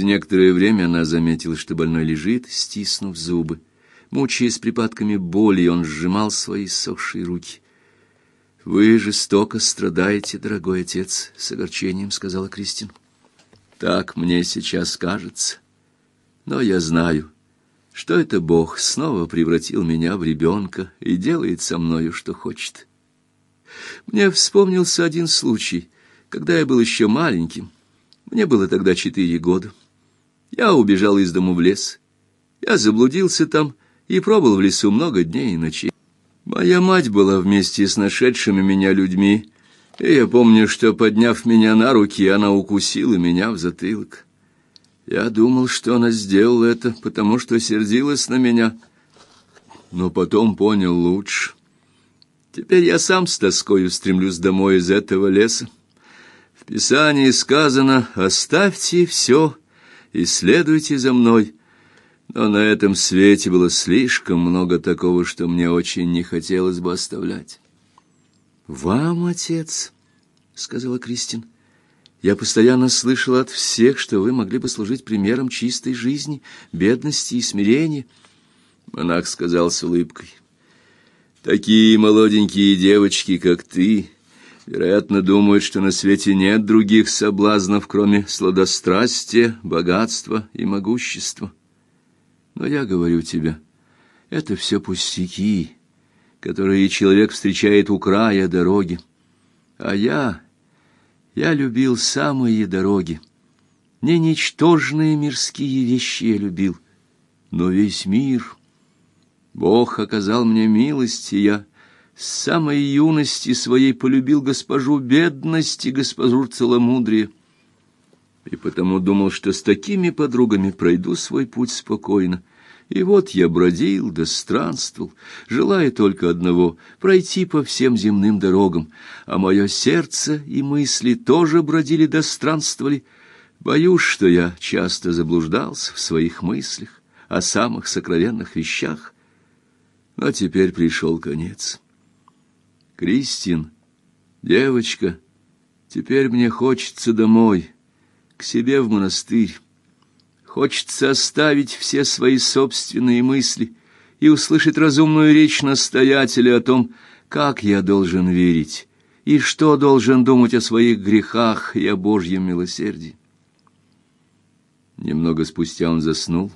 Через некоторое время она заметила, что больной лежит, стиснув зубы. Мучаясь припадками боли, он сжимал свои иссохшие руки. «Вы жестоко страдаете, дорогой отец», — с огорчением сказала Кристин. «Так мне сейчас кажется. Но я знаю, что это Бог снова превратил меня в ребенка и делает со мною, что хочет. Мне вспомнился один случай, когда я был еще маленьким. Мне было тогда 4 года. Я убежал из дому в лес. Я заблудился там и пробыл в лесу много дней и ночей. Моя мать была вместе с нашедшими меня людьми, и я помню, что, подняв меня на руки, она укусила меня в затылок. Я думал, что она сделала это, потому что сердилась на меня, но потом понял лучше. Теперь я сам с тоскою стремлюсь домой из этого леса. В Писании сказано: «Оставьте все и следуйте за мной». Но на этом свете было слишком много такого, что мне очень не хотелось бы оставлять. «Вам, отец, — сказала Кристин, — я постоянно слышала от всех, что вы могли бы служить примером чистой жизни, бедности и смирения». Монах сказал с улыбкой: «Такие молоденькие девочки, как ты, вероятно, думают, что на свете нет других соблазнов, кроме сладострастия, богатства и могущества. Но я говорю тебе, это все пустяки, которые человек встречает у края дороги. А я любил самые дороги. Не ничтожные мирские вещи я любил, но весь мир. Бог оказал мне милость, и я с самой юности своей полюбил госпожу бедность и госпожу целомудрие. И потому думал, что с такими подругами пройду свой путь спокойно. И вот я бродил да странствовал, желая только одного — пройти по всем земным дорогам, а мое сердце и мысли тоже бродили да странствовали. Боюсь, что я часто заблуждался в своих мыслях о самых сокровенных вещах. Но теперь пришел конец. Кристин, девочка, теперь мне хочется домой, к себе в монастырь. Хочется оставить все свои собственные мысли и услышать разумную речь настоятеля о том, как я должен верить и что должен думать о своих грехах и о Божьем милосердии. Немного спустя он заснул.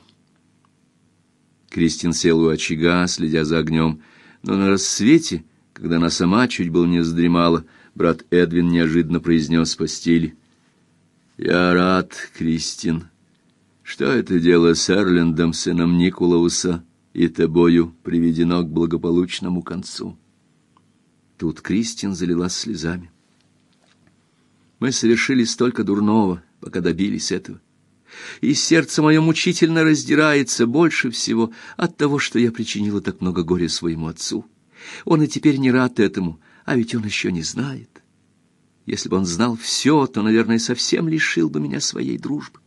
Кристин села у очага, следя за огнем, но на рассвете, когда она сама чуть было не задремала, брат Эдвин неожиданно произнес с постели: «Я рад, Кристин, что это дело с Эрлендом, сыном Николауса, и тобою приведено к благополучному концу». Тут Кристин залилась слезами. «Мы совершили столько дурного, пока добились этого. И сердце мое мучительно раздирается больше всего от того, что я причинила так много горя своему отцу. Он и теперь не рад этому, а ведь он еще не знает. Если бы он знал все, то, наверное, совсем лишил бы меня своей дружбы».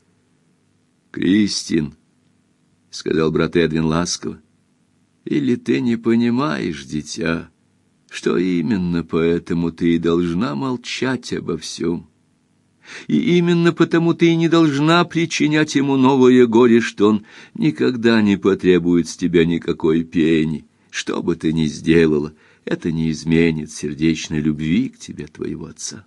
«Кристин, — сказал брат Эдвин ласково, — или ты не понимаешь, дитя, что именно поэтому ты и должна молчать обо всем? И именно потому ты и не должна причинять ему новое горе, что он никогда не потребует с тебя никакой пени. Что бы ты ни сделала, это не изменит сердечной любви к тебе твоего отца».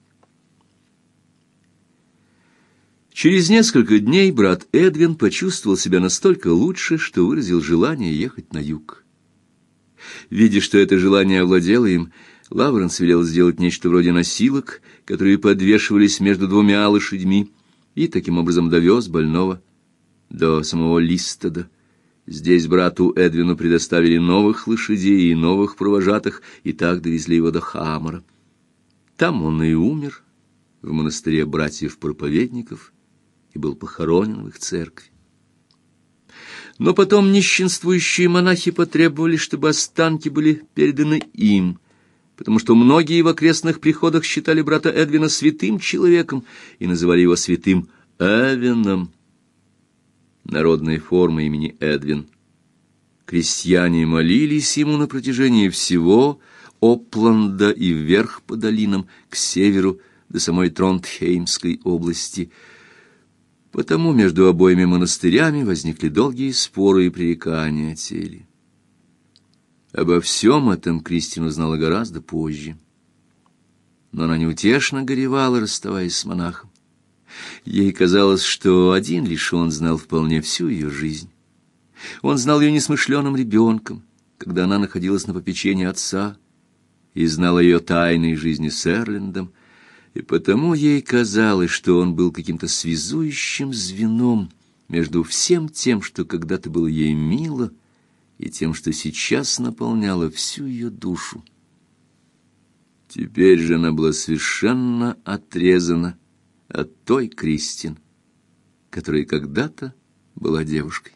Через несколько дней брат Эдвин почувствовал себя настолько лучше, что выразил желание ехать на юг. Видя, что это желание овладело им, Лавренс велел сделать нечто вроде носилок, которые подвешивались между 2 лошадьми, и таким образом довез больного до самого Листада. Здесь брату Эдвину предоставили новых лошадей и новых провожатых, и так довезли его до Хаммера. Там он и умер, в монастыре братьев-проповедников, и был похоронен в их церкви. Но потом нищенствующие монахи потребовали, чтобы останки были переданы им, потому что многие в окрестных приходах считали брата Эдвина святым человеком и называли его святым Эвином, народной формой имени Эдвин. Крестьяне молились ему на протяжении всего Опланда и вверх по долинам, к северу, до самой Тронтхеймской области. Потому между обоими монастырями возникли долгие споры и пререкания о теле. Обо всем этом Кристин узнала гораздо позже. Но она неутешно горевала, расставаясь с монахом. Ей казалось, что один лишь он знал вполне всю ее жизнь. Он знал ее несмышленым ребенком, когда она находилась на попечении отца, и знал ее тайной жизни с Эрлиндом, и потому ей казалось, что он был каким-то связующим звеном между всем тем, что когда-то было ей мило, и тем, что сейчас наполняло всю ее душу. Теперь же она была совершенно отрезана от той Кристин, которая когда-то была девушкой.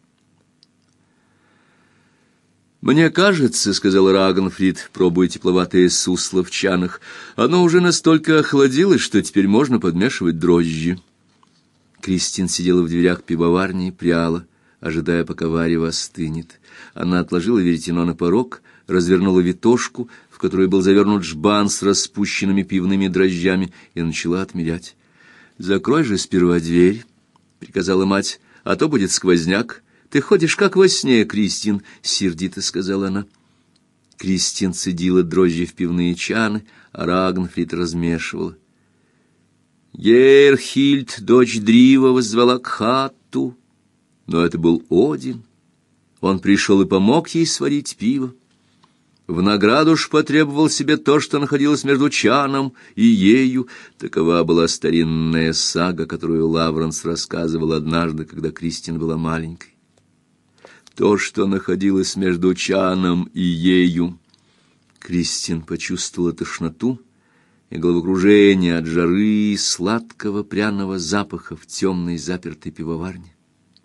«Мне кажется, — сказал Рагнфрид, пробуя тепловатое сусло в чанах, — оно уже настолько охладилось, что теперь можно подмешивать дрожжи». Кристин сидела в дверях пивоварни и пряла, ожидая, пока варево остынет. Она отложила веретено на порог, развернула витошку, в которую был завернут жбан с распущенными пивными дрожжами, и начала отмерять. «Закрой же сперва дверь», — приказала мать, — «а то будет сквозняк». «Ты ходишь как во сне, Кристин», — сердито сказала она. Кристин цедила дрожжи в пивные чаны, а Рагнфрид размешивала. Герхильд, дочь Дрива, воззвала к Хатту, но это был Один. Он пришел и помог ей сварить пиво. В награду ж потребовал себе то, что находилось между чаном и ею. Такова была старинная сага, которую Лавренс рассказывал однажды, когда Кристин была маленькой. То, что находилось между чаном и ею. Кристин почувствовала тошноту и головокружение от жары и сладкого пряного запаха в темной запертой пивоварне.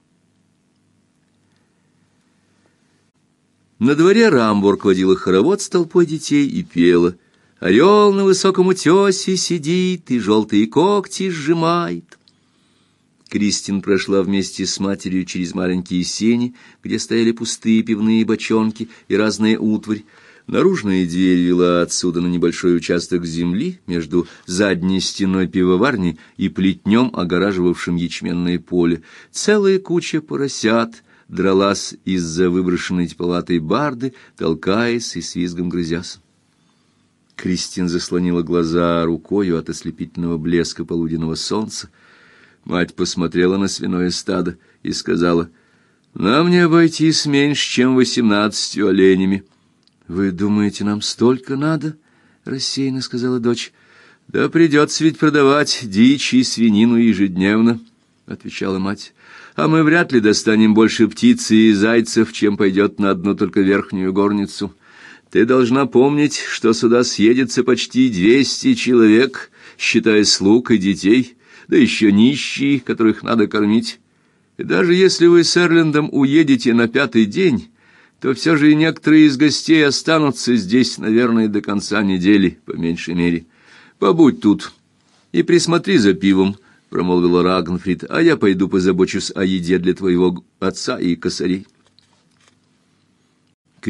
На дворе Рамбург водила хоровод с толпой детей и пела: «Орел на высоком утесе сидит и желтые когти сжимает». Кристин прошла вместе с матерью через маленькие сени, где стояли пустые пивные бочонки и разная утварь. Наружная дверь вела отсюда на небольшой участок земли между задней стеной пивоварни и плетнем, огораживавшим ячменное поле. Целая куча поросят дралась из-за выброшенной тепловатой барды, толкаясь и с визгом грызясь. Кристин заслонила глаза рукою от ослепительного блеска полуденного солнца. Мать посмотрела на свиное стадо и сказала: «Нам не обойтись меньше, чем 18 оленями». «Вы думаете, нам столько надо?» — рассеянно сказала дочь. «Да придется ведь продавать дичь и свинину ежедневно», — отвечала мать. «А мы вряд ли достанем больше птиц и зайцев, чем пойдет на одну только верхнюю горницу. Ты должна помнить, что сюда съедется почти 200 человек, считая слуг и детей, да еще нищие, которых надо кормить. И даже если вы с Эрлиндом уедете на 5-й день, то все же и некоторые из гостей останутся здесь, наверное, до конца недели, по меньшей мере. Побудь тут и присмотри за пивом», — промолвила Рагнфрид, «а я пойду позабочусь о еде для твоего отца и косарей».